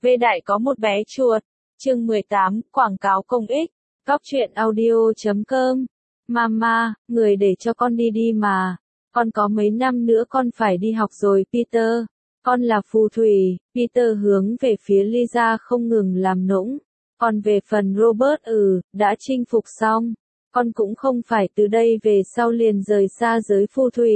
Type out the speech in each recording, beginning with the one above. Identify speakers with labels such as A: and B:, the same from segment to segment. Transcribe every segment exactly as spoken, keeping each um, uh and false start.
A: Vê Đại có một bé chuột. Chương mười tám, quảng cáo công ích. Cóc truyện audio chấm com. Mama, người để cho con đi đi mà. Con có mấy năm nữa con phải đi học rồi Peter. Con là phù thủy. Peter hướng về phía Lisa không ngừng làm nũng. Còn về phần Robert ừ, đã chinh phục xong. Con cũng không phải từ đây về sau liền rời xa giới phù thủy.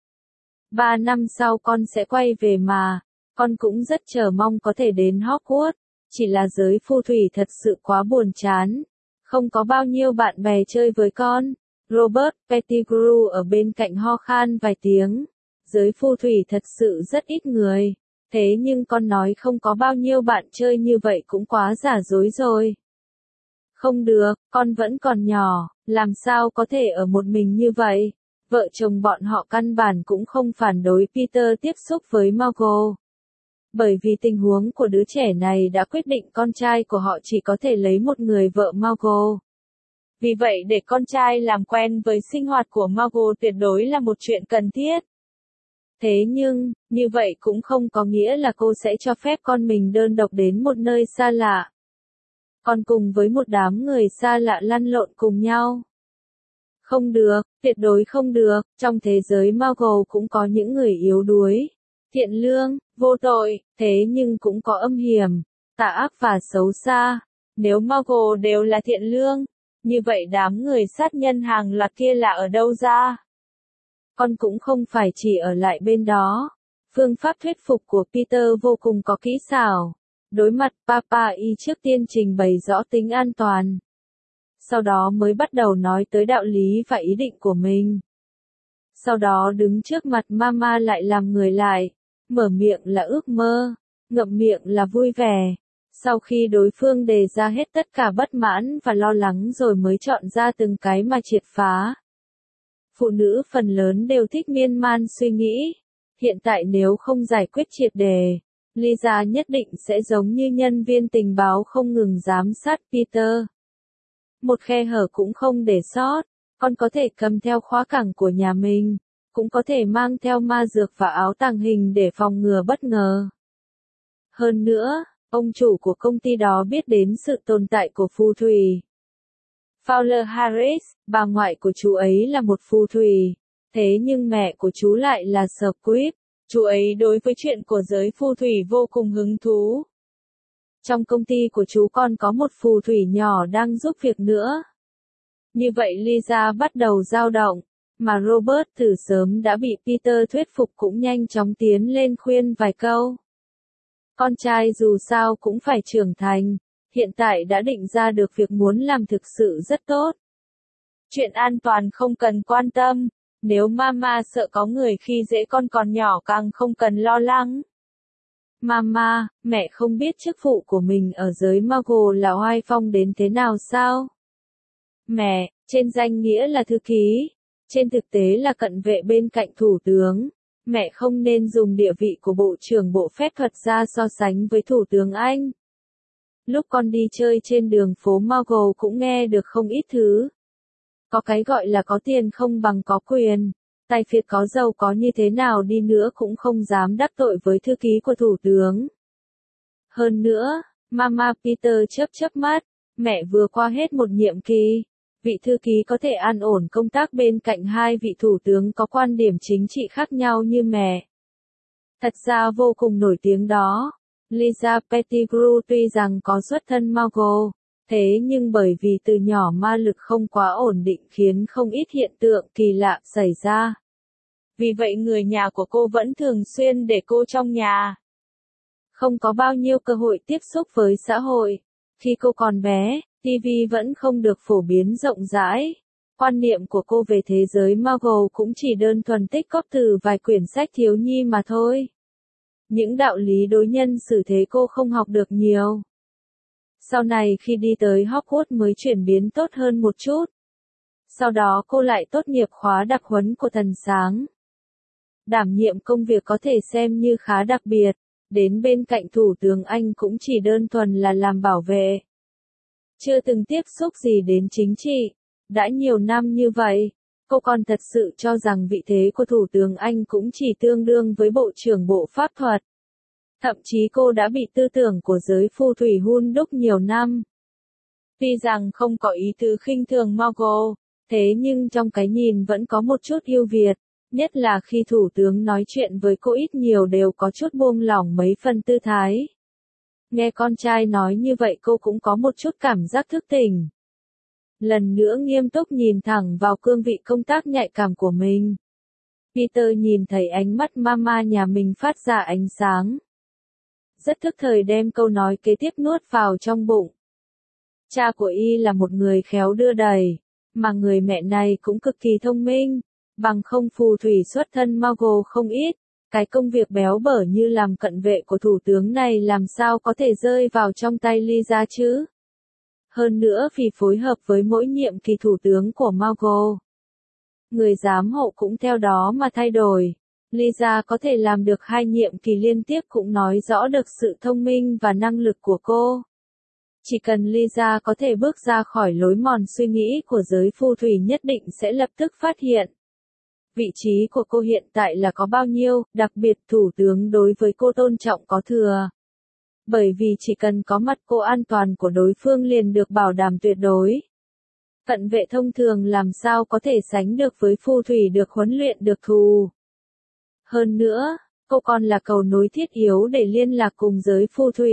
A: Ba năm sau con sẽ quay về mà. Con cũng rất chờ mong có thể đến Hogwarts. Chỉ là giới phù thủy thật sự quá buồn chán. Không có bao nhiêu bạn bè chơi với con. Robert Pettigrew ở bên cạnh ho khan vài tiếng. Giới phù thủy thật sự rất ít người. Thế nhưng con nói không có bao nhiêu bạn chơi như vậy cũng quá giả dối rồi. Không được, con vẫn còn nhỏ, làm sao có thể ở một mình như vậy. Vợ chồng bọn họ căn bản cũng không phản đối Peter tiếp xúc với Muggle. Bởi vì tình huống của đứa trẻ này đã quyết định con trai của họ chỉ có thể lấy một người vợ Muggle. Vì vậy để con trai làm quen với sinh hoạt của Muggle tuyệt đối là một chuyện cần thiết. Thế nhưng, như vậy cũng không có nghĩa là cô sẽ cho phép con mình đơn độc đến một nơi xa lạ. Còn cùng với một đám người xa lạ lăn lộn cùng nhau. Không được, tuyệt đối không được, trong thế giới Muggle cũng có những người yếu đuối, thiện lương, vô tội, thế nhưng cũng có âm hiểm, tà ác và xấu xa. Nếu Muggle đều là thiện lương, như vậy đám người sát nhân hàng loạt kia là ở đâu ra? Con cũng không phải chỉ ở lại bên đó. Phương pháp thuyết phục của Peter vô cùng có kỹ xảo. Đối mặt Papa Y trước tiên trình bày rõ tính an toàn. Sau đó mới bắt đầu nói tới đạo lý và ý định của mình. Sau đó đứng trước mặt Mama lại làm người lại. Mở miệng là ước mơ, ngậm miệng là vui vẻ. Sau khi đối phương đề ra hết tất cả bất mãn và lo lắng rồi mới chọn ra từng cái mà triệt phá. Phụ nữ phần lớn đều thích miên man suy nghĩ. Hiện tại nếu không giải quyết triệt đề, Lisa nhất định sẽ giống như nhân viên tình báo không ngừng giám sát Peter. Một khe hở cũng không để sót, con có thể cầm theo khóa cảng của nhà mình, cũng có thể mang theo ma dược và áo tàng hình để phòng ngừa bất ngờ. Hơn nữa, ông chủ của công ty đó biết đến sự tồn tại của phù thủy. Fowler Harris, bà ngoại của chú ấy là một phù thủy, thế nhưng mẹ của chú lại là Squib. Chú ấy đối với chuyện của giới phù thủy vô cùng hứng thú. Trong công ty của chú còn có một phù thủy nhỏ đang giúp việc nữa. Như vậy Lisa bắt đầu dao động, mà Robert từ sớm đã bị Peter thuyết phục cũng nhanh chóng tiến lên khuyên vài câu. Con trai dù sao cũng phải trưởng thành, hiện tại đã định ra được việc muốn làm thực sự rất tốt. Chuyện an toàn không cần quan tâm. Nếu Mama sợ có người khi dễ con còn nhỏ càng không cần lo lắng. Mama, mẹ không biết chức vụ của mình ở giới Muggle là oai phong đến thế nào sao? Mẹ, trên danh nghĩa là thư ký, trên thực tế là cận vệ bên cạnh thủ tướng. Mẹ không nên dùng địa vị của bộ trưởng bộ phép thuật ra so sánh với thủ tướng Anh. Lúc con đi chơi trên đường phố Muggle cũng nghe được không ít thứ. Có cái gọi là có tiền không bằng có quyền. Tài phiệt có giàu có như thế nào đi nữa cũng không dám đắc tội với thư ký của thủ tướng. Hơn nữa, Mama Peter chớp chớp mắt, mẹ vừa qua hết một nhiệm kỳ. Vị thư ký có thể an ổn công tác bên cạnh hai vị thủ tướng có quan điểm chính trị khác nhau như mẹ. Thật ra vô cùng nổi tiếng đó. Lisa Pettigrew tuy rằng có xuất thân Muggle. Thế nhưng bởi vì từ nhỏ ma lực không quá ổn định khiến không ít hiện tượng kỳ lạ xảy ra. Vì vậy người nhà của cô vẫn thường xuyên để cô trong nhà. Không có bao nhiêu cơ hội tiếp xúc với xã hội. Khi cô còn bé, ti vi vẫn không được phổ biến rộng rãi. Quan niệm của cô về thế giới Muggle cũng chỉ đơn thuần tích cóp từ vài quyển sách thiếu nhi mà thôi. Những đạo lý đối nhân xử thế cô không học được nhiều. Sau này khi đi tới Hogwarts mới chuyển biến tốt hơn một chút. Sau đó cô lại tốt nghiệp khóa đặc huấn của thần sáng. Đảm nhiệm công việc có thể xem như khá đặc biệt, đến bên cạnh thủ tướng Anh cũng chỉ đơn thuần là làm bảo vệ. Chưa từng tiếp xúc gì đến chính trị, đã nhiều năm như vậy, cô còn thật sự cho rằng vị thế của thủ tướng Anh cũng chỉ tương đương với bộ trưởng bộ pháp thuật. Thậm chí cô đã bị tư tưởng của giới phù thủy hun đúc nhiều năm. Tuy rằng không có ý tứ khinh thường Margot, thế nhưng trong cái nhìn vẫn có một chút yêu Việt, nhất là khi thủ tướng nói chuyện với cô ít nhiều đều có chút buông lỏng mấy phần tư thái. Nghe con trai nói như vậy cô cũng có một chút cảm giác thức tỉnh. Lần nữa nghiêm túc nhìn thẳng vào cương vị công tác nhạy cảm của mình. Peter nhìn thấy ánh mắt mama nhà mình phát ra ánh sáng. Rất thức thời đem câu nói kế tiếp nuốt vào trong bụng. Cha của y là một người khéo đưa đẩy, mà người mẹ này cũng cực kỳ thông minh, bằng không phù thủy xuất thân Margot không ít, cái công việc béo bở như làm cận vệ của thủ tướng này làm sao có thể rơi vào trong tay Lisa chứ? Hơn nữa vì phối hợp với mỗi nhiệm kỳ thủ tướng của Margot, người giám hộ cũng theo đó mà thay đổi. Lisa có thể làm được hai nhiệm kỳ liên tiếp cũng nói rõ được sự thông minh và năng lực của cô. Chỉ cần Lisa có thể bước ra khỏi lối mòn suy nghĩ của giới phù thủy nhất định sẽ lập tức phát hiện. Vị trí của cô hiện tại là có bao nhiêu, đặc biệt thủ tướng đối với cô tôn trọng có thừa. Bởi vì chỉ cần có mặt cô an toàn của đối phương liền được bảo đảm tuyệt đối. Cận vệ thông thường làm sao có thể sánh được với phù thủy được huấn luyện được thù. Hơn nữa, cô còn là cầu nối thiết yếu để liên lạc cùng giới phù thủy.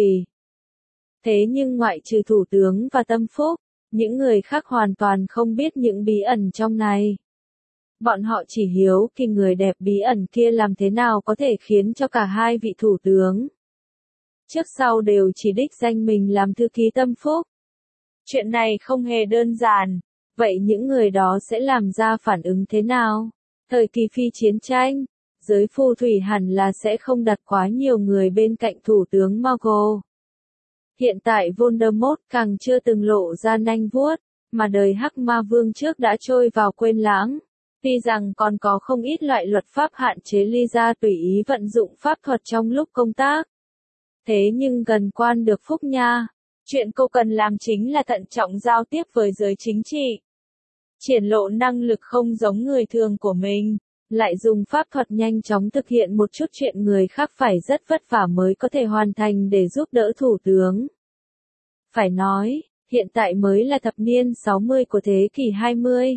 A: Thế nhưng ngoại trừ thủ tướng và tâm phúc, những người khác hoàn toàn không biết những bí ẩn trong này. Bọn họ chỉ hiếu kỳ người đẹp bí ẩn kia làm thế nào có thể khiến cho cả hai vị thủ tướng trước sau đều chỉ đích danh mình làm thư ký tâm phúc. Chuyện này không hề đơn giản, vậy những người đó sẽ làm ra phản ứng thế nào? Thời kỳ phi chiến tranh, giới phù thủy hẳn là sẽ không đặt quá nhiều người bên cạnh thủ tướng Margot. Hiện tại Voldemort càng chưa từng lộ ra nanh vuốt, mà đời Hắc Ma Vương trước đã trôi vào quên lãng. Tuy rằng còn có không ít loại luật pháp hạn chế Lisa tùy ý vận dụng pháp thuật trong lúc công tác. Thế nhưng gần quan được phúc nha. Chuyện cô cần làm chính là thận trọng giao tiếp với giới chính trị. Triển lộ năng lực không giống người thường của mình, lại dùng pháp thuật nhanh chóng thực hiện một chút chuyện người khác phải rất vất vả mới có thể hoàn thành để giúp đỡ thủ tướng. Phải nói, hiện tại mới là thập niên sáu mươi của thế kỷ hai mươi.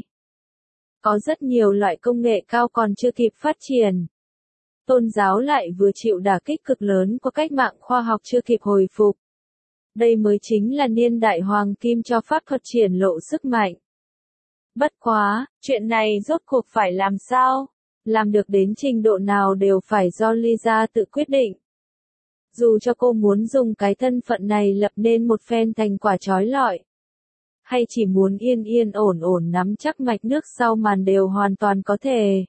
A: Có rất nhiều loại công nghệ cao còn chưa kịp phát triển. Tôn giáo lại vừa chịu đả kích cực lớn của cách mạng khoa học chưa kịp hồi phục. Đây mới chính là niên đại hoàng kim cho pháp thuật triển lộ sức mạnh. Bất quá, chuyện này rốt cuộc phải làm sao? Làm được đến trình độ nào đều phải do Lisa tự quyết định. Dù cho cô muốn dùng cái thân phận này lập nên một phen thành quả chói lọi, hay chỉ muốn yên yên ổn ổn nắm chắc mạch nước sau màn đều hoàn toàn có thể.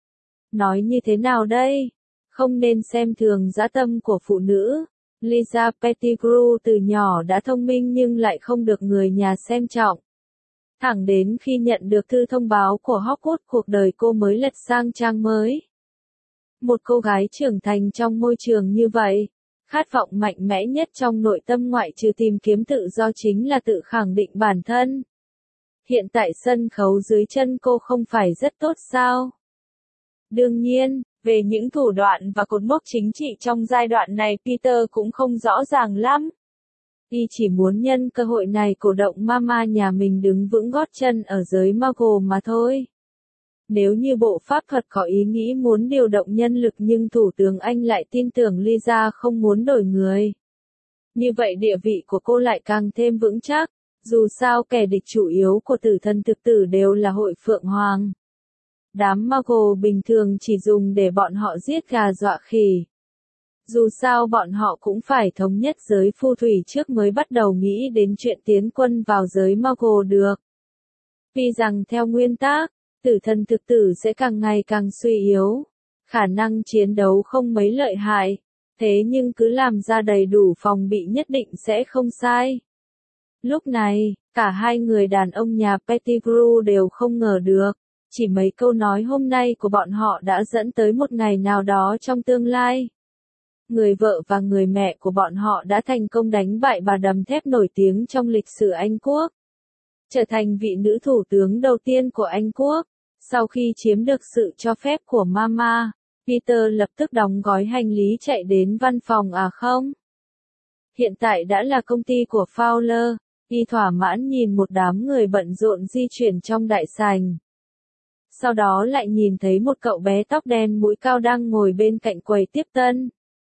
A: Nói như thế nào đây? Không nên xem thường dã tâm của phụ nữ. Lisa Pettigrew từ nhỏ đã thông minh nhưng lại không được người nhà xem trọng. Thẳng đến khi nhận được thư thông báo của Hogwarts cuộc đời cô mới lật sang trang mới. Một cô gái trưởng thành trong môi trường như vậy, khát vọng mạnh mẽ nhất trong nội tâm ngoại trừ tìm kiếm tự do chính là tự khẳng định bản thân. Hiện tại sân khấu dưới chân cô không phải rất tốt sao? Đương nhiên, về những thủ đoạn và cột mốc chính trị trong giai đoạn này Peter cũng không rõ ràng lắm. Y chỉ muốn nhân cơ hội này cổ động mama nhà mình đứng vững gót chân ở giới Margot mà thôi. Nếu như bộ pháp thuật có ý nghĩ muốn điều động nhân lực nhưng Thủ tướng Anh lại tin tưởng Lisa không muốn đổi người. Như vậy địa vị của cô lại càng thêm vững chắc, dù sao kẻ địch chủ yếu của tử thần thực tử đều là hội Phượng Hoàng. Đám Margot bình thường chỉ dùng để bọn họ giết gà dọa khỉ. Dù sao bọn họ cũng phải thống nhất giới phù thủy trước mới bắt đầu nghĩ đến chuyện tiến quân vào giới Margot được. Vì rằng theo nguyên tắc, tử thần thực tử sẽ càng ngày càng suy yếu, khả năng chiến đấu không mấy lợi hại, thế nhưng cứ làm ra đầy đủ phòng bị nhất định sẽ không sai. Lúc này, cả hai người đàn ông nhà Pettigrew đều không ngờ được, chỉ mấy câu nói hôm nay của bọn họ đã dẫn tới một ngày nào đó trong tương lai. Người vợ và người mẹ của bọn họ đã thành công đánh bại bà đầm thép nổi tiếng trong lịch sử Anh Quốc, trở thành vị nữ thủ tướng đầu tiên của Anh Quốc, sau khi chiếm được sự cho phép của Mama. Peter lập tức đóng gói hành lý chạy đến văn phòng à không? Hiện tại đã là công ty của Fowler, y thỏa mãn nhìn một đám người bận rộn di chuyển trong đại sảnh. Sau đó lại nhìn thấy một cậu bé tóc đen mũi cao đang ngồi bên cạnh quầy tiếp tân.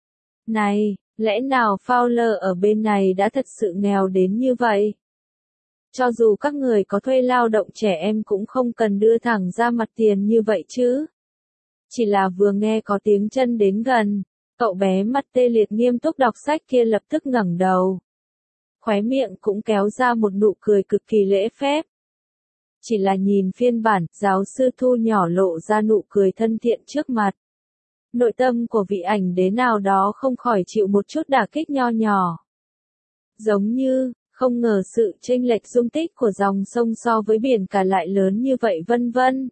A: Này, lẽ nào Fowler ở bên này đã thật sự nghèo đến như vậy? Cho dù các người có thuê lao động trẻ em cũng không cần đưa thẳng ra mặt tiền như vậy chứ. Chỉ là vừa nghe có tiếng chân đến gần, cậu bé mặt tê liệt nghiêm túc đọc sách kia lập tức ngẩng đầu. Khóe miệng cũng kéo ra một nụ cười cực kỳ lễ phép. Chỉ là nhìn phiên bản, giáo sư Thu nhỏ lộ ra nụ cười thân thiện trước mặt. Nội tâm của vị ảnh đế nào đó không khỏi chịu một chút đả kích nho nhỏ. Giống như, không ngờ sự chênh lệch dung tích của dòng sông so với biển cả lại lớn như vậy vân vân.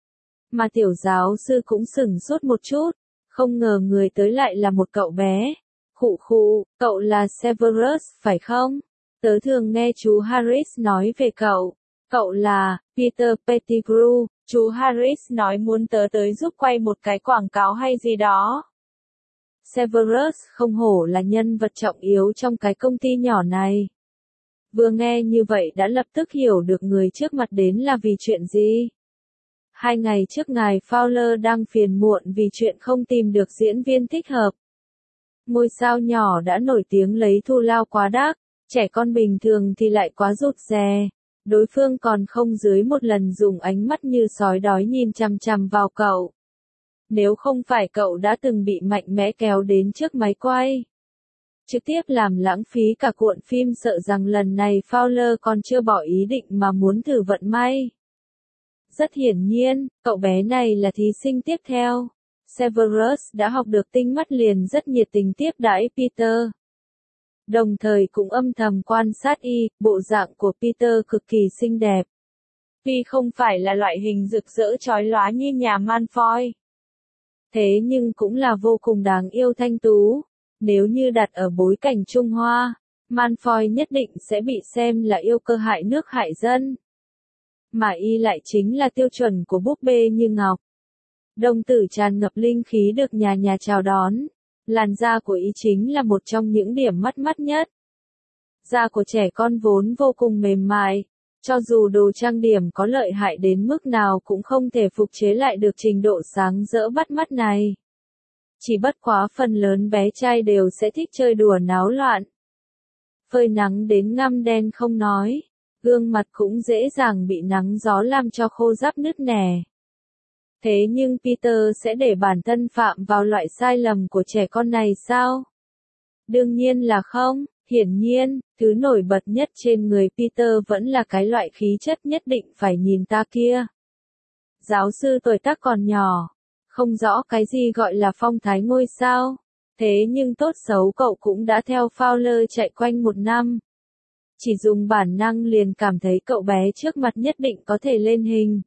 A: Mà tiểu giáo sư cũng sửng sốt một chút, không ngờ người tới lại là một cậu bé. Khụ khụ, cậu là Severus, phải không? Tớ thường nghe chú Harris nói về cậu. Cậu là, Peter Pettigrew, chú Harris nói muốn tớ tới giúp quay một cái quảng cáo hay gì đó. Severus không hổ là nhân vật trọng yếu trong cái công ty nhỏ này. Vừa nghe như vậy đã lập tức hiểu được người trước mặt đến là vì chuyện gì. Hai ngày trước ngài Fowler đang phiền muộn vì chuyện không tìm được diễn viên thích hợp. Ngôi sao nhỏ đã nổi tiếng lấy thù lao quá đắt, trẻ con bình thường thì lại quá rụt rè. Đối phương còn không dưới một lần dùng ánh mắt như sói đói nhìn chằm chằm vào cậu. Nếu không phải cậu đã từng bị mạnh mẽ kéo đến trước máy quay, trực tiếp làm lãng phí cả cuộn phim, sợ rằng lần này Fowler còn chưa bỏ ý định mà muốn thử vận may. Rất hiển nhiên, cậu bé này là thí sinh tiếp theo. Severus đã học được tinh mắt liền rất nhiệt tình tiếp đãi Peter. Đồng thời cũng âm thầm quan sát y, bộ dạng của Peter cực kỳ xinh đẹp. Tuy không phải là loại hình rực rỡ chói lóa như nhà Malfoy, thế nhưng cũng là vô cùng đáng yêu thanh tú. Nếu như đặt ở bối cảnh Trung Hoa, Malfoy nhất định sẽ bị xem là yêu cơ hại nước hại dân. Mà y lại chính là tiêu chuẩn của búp bê như ngọc. Đồng tử tràn ngập linh khí được nhà nhà chào đón. Làn da của y chính là một trong những điểm mắt mắt nhất. Da của trẻ con vốn vô cùng mềm mại, cho dù đồ trang điểm có lợi hại đến mức nào cũng không thể phục chế lại được trình độ sáng rỡ bắt mắt này. Chỉ bất quá phần lớn bé trai đều sẽ thích chơi đùa náo loạn. Phơi nắng đến ngăm đen không nói, gương mặt cũng dễ dàng bị nắng gió làm cho khô ráp nứt nẻ. Thế nhưng Peter sẽ để bản thân phạm vào loại sai lầm của trẻ con này sao? Đương nhiên là không, hiển nhiên, thứ nổi bật nhất trên người Peter vẫn là cái loại khí chất nhất định phải nhìn ta kia. Giáo sư tuổi tác còn nhỏ, không rõ cái gì gọi là phong thái ngôi sao, thế nhưng tốt xấu cậu cũng đã theo Fowler chạy quanh một năm. Chỉ dùng bản năng liền cảm thấy cậu bé trước mặt nhất định có thể lên hình.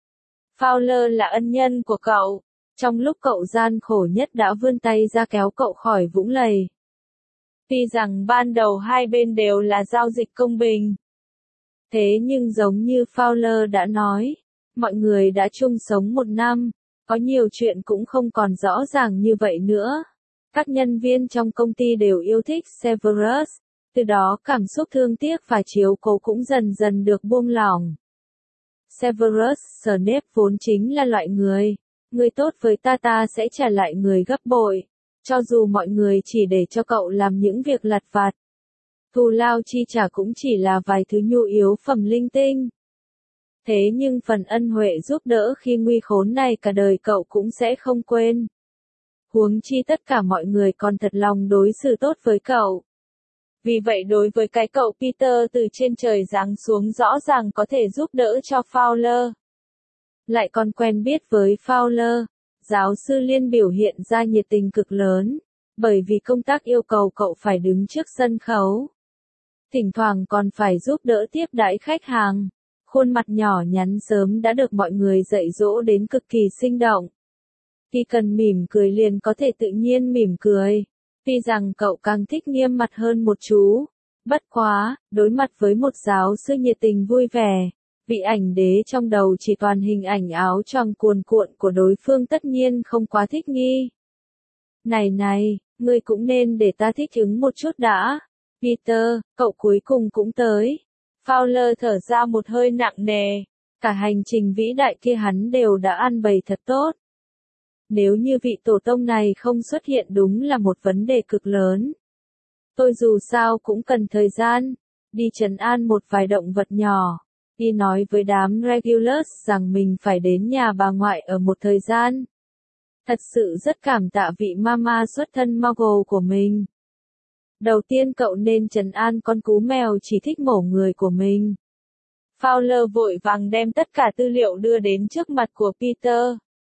A: Fowler là ân nhân của cậu, trong lúc cậu gian khổ nhất đã vươn tay ra kéo cậu khỏi vũng lầy. Tuy rằng ban đầu hai bên đều là giao dịch công bình, thế nhưng giống như Fowler đã nói, mọi người đã chung sống một năm, có nhiều chuyện cũng không còn rõ ràng như vậy nữa. Các nhân viên trong công ty đều yêu thích Severus, từ đó cảm xúc thương tiếc và chiếu cố cũng dần dần được buông lỏng. Severus Snape vốn chính là loại người, người tốt với ta ta sẽ trả lại người gấp bội, cho dù mọi người chỉ để cho cậu làm những việc lặt vặt. Thù lao chi trả cũng chỉ là vài thứ nhu yếu phẩm linh tinh. Thế nhưng phần ân huệ giúp đỡ khi nguy khốn này cả đời cậu cũng sẽ không quên. Huống chi tất cả mọi người còn thật lòng đối xử tốt với cậu. Vì vậy đối với cái cậu Peter từ trên trời giáng xuống rõ ràng có thể giúp đỡ cho Fowler. Lại còn quen biết với Fowler, giáo sư Liên biểu hiện ra nhiệt tình cực lớn, bởi vì công tác yêu cầu cậu phải đứng trước sân khấu. Thỉnh thoảng còn phải giúp đỡ tiếp đãi khách hàng. Khuôn mặt nhỏ nhắn sớm đã được mọi người dạy dỗ đến cực kỳ sinh động. Khi cần mỉm cười liền có thể tự nhiên mỉm cười. Tuy rằng cậu càng thích nghiêm mặt hơn một chú. Bất quá, đối mặt với một giáo sư nhiệt tình vui vẻ, Vị ảnh đế trong đầu chỉ toàn hình ảnh áo choàng cuồn cuộn của đối phương tất nhiên không quá thích nghi. Này này, ngươi cũng nên để ta thích ứng một chút đã. Peter, cậu cuối cùng cũng tới. Fowler thở ra một hơi nặng nề. Cả hành trình vĩ đại kia hắn đều đã ăn bày thật tốt. Nếu như vị tổ tông này không xuất hiện đúng là một vấn đề cực lớn. Tôi dù sao cũng cần thời gian, đi trấn an một vài động vật nhỏ, đi nói với đám Regulus rằng mình phải đến nhà bà ngoại ở một thời gian. Thật sự rất cảm tạ vị mama xuất thân Muggle của mình. Đầu tiên cậu nên trấn an con cú mèo chỉ thích mổ người của mình. Fowler vội vàng đem tất cả tư liệu đưa đến trước mặt của Peter.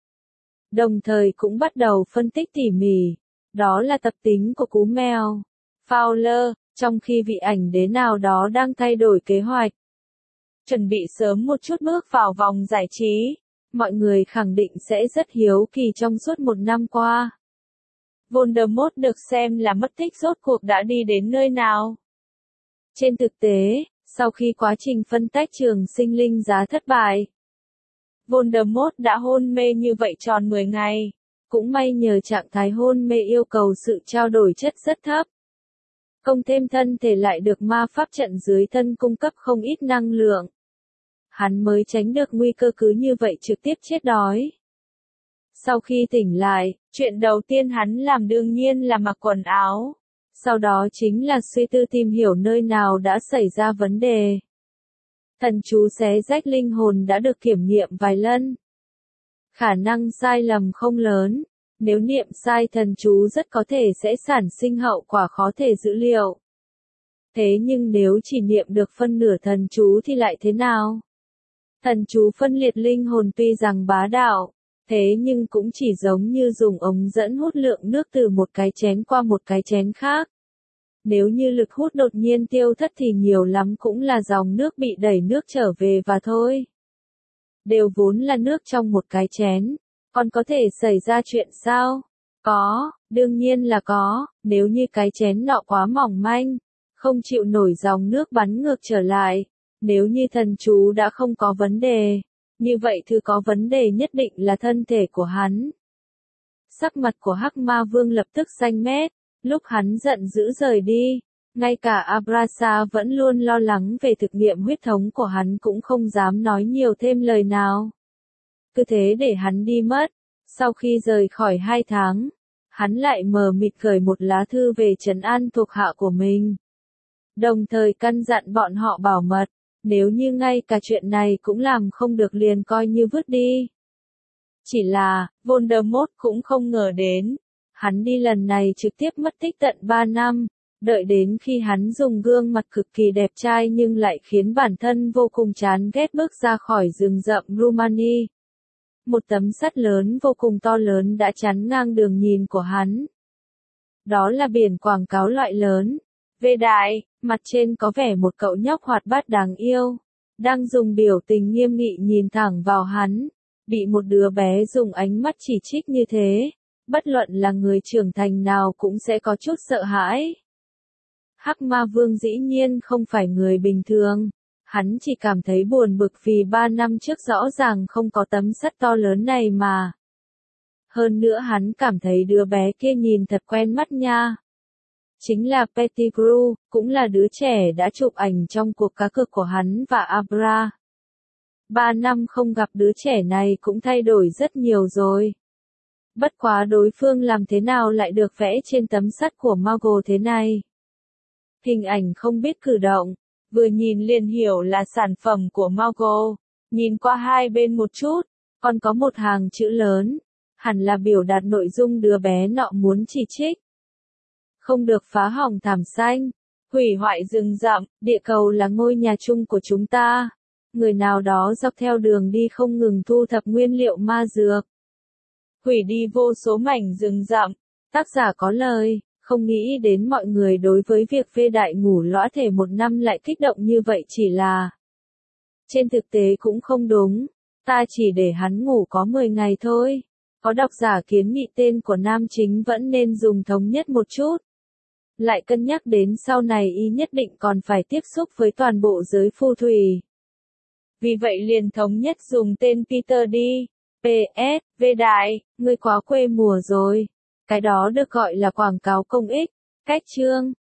A: Đồng thời cũng bắt đầu phân tích tỉ mỉ. Đó là tập tính của cú mèo. Fowler, trong khi vị ảnh đế nào đó đang thay đổi kế hoạch, chuẩn bị sớm một chút bước vào vòng giải trí, mọi người khẳng định sẽ rất hiếu kỳ trong suốt một năm qua. Voldemort được xem là mất tích rốt cuộc đã đi đến nơi nào. Trên thực tế, sau khi quá trình phân tách trường sinh linh giá thất bại, Voldemort đã hôn mê như vậy tròn mười ngày. Cũng may nhờ trạng thái hôn mê yêu cầu sự trao đổi chất rất thấp. Cộng thêm thân thể lại được ma pháp trận dưới thân cung cấp không ít năng lượng. Hắn mới tránh được nguy cơ cứ như vậy trực tiếp chết đói. Sau khi tỉnh lại, chuyện đầu tiên hắn làm đương nhiên là mặc quần áo. Sau đó chính là suy tư tìm hiểu nơi nào đã xảy ra vấn đề. Thần chú xé rách linh hồn đã được kiểm nghiệm vài lần. Khả năng sai lầm không lớn. Nếu niệm sai thần chú rất có thể sẽ sản sinh hậu quả khó thể dữ liệu. Thế nhưng nếu chỉ niệm được phân nửa thần chú thì lại thế nào? Thần chú phân liệt linh hồn tuy rằng bá đạo, thế nhưng cũng chỉ giống như dùng ống dẫn hút lượng nước từ một cái chén qua một cái chén khác. Nếu như lực hút đột nhiên tiêu thất thì nhiều lắm cũng là dòng nước bị đẩy nước trở về và thôi. Đều vốn là nước trong một cái chén. Còn có thể xảy ra chuyện sao? Có, đương nhiên là có, nếu như cái chén nọ quá mỏng manh, không chịu nổi dòng nước bắn ngược trở lại, nếu như thần chú đã không có vấn đề, như vậy thứ có vấn đề nhất định là thân thể của hắn. Sắc mặt của Hắc Ma Vương lập tức xanh mét, lúc hắn giận dữ rời đi, ngay cả Abrasa vẫn luôn lo lắng về thực nghiệm huyết thống của hắn cũng không dám nói nhiều thêm lời nào. Cứ thế để hắn đi mất. Sau khi rời khỏi hai tháng, hắn lại mờ mịt gửi một lá thư về trấn an thuộc hạ của mình. Đồng thời căn dặn bọn họ bảo mật, nếu như ngay cả chuyện này cũng làm không được liền coi như vứt đi. Chỉ là, Voldemort cũng không ngờ đến, hắn đi lần này trực tiếp mất tích tận ba năm, đợi đến khi hắn dùng gương mặt cực kỳ đẹp trai nhưng lại khiến bản thân vô cùng chán ghét bước ra khỏi rừng rậm Rumani. Một tấm sắt lớn vô cùng to lớn đã chắn ngang đường nhìn của hắn. Đó là biển quảng cáo loại lớn. Vê đại, mặt trên có vẻ một cậu nhóc hoạt bát đáng yêu, đang dùng biểu tình nghiêm nghị nhìn thẳng vào hắn. Bị một đứa bé dùng ánh mắt chỉ trích như thế, bất luận là người trưởng thành nào cũng sẽ có chút sợ hãi. Hắc Ma Vương dĩ nhiên không phải người bình thường. Hắn chỉ cảm thấy buồn bực vì ba năm trước rõ ràng không có tấm sắt to lớn này mà. Hơn nữa hắn cảm thấy đứa bé kia nhìn thật quen mắt nha. Chính là Pettigrew, cũng là đứa trẻ đã chụp ảnh trong cuộc cá cược của hắn và Abra. Ba năm không gặp đứa trẻ này cũng thay đổi rất nhiều rồi. Bất quá đối phương làm thế nào lại được vẽ trên tấm sắt của Muggle thế này? Hình ảnh không biết cử động. Vừa nhìn liền hiểu là sản phẩm của Muggle, nhìn qua hai bên một chút, còn có một hàng chữ lớn, hẳn là biểu đạt nội dung đứa bé nọ muốn chỉ trích. Không được phá hỏng thảm xanh, hủy hoại rừng rậm, địa cầu là ngôi nhà chung của chúng ta. Người nào đó dọc theo đường đi không ngừng thu thập nguyên liệu ma dược. Hủy đi vô số mảnh rừng rậm, tác giả có lời. Không nghĩ đến mọi người đối với việc phê đại ngủ lõa thể một năm lại kích động như vậy chỉ là. Trên thực tế cũng không đúng, ta chỉ để hắn ngủ có mười ngày thôi. Có độc giả kiến nghị tên của nam chính vẫn nên dùng thống nhất một chút. Lại cân nhắc đến sau này y nhất định còn phải tiếp xúc với toàn bộ giới phù thủy. Vì vậy liền thống nhất dùng tên Peter đi. pê ét, V đại, ngươi quá quê mùa rồi. Cái đó được gọi là quảng cáo công ích. Cách chương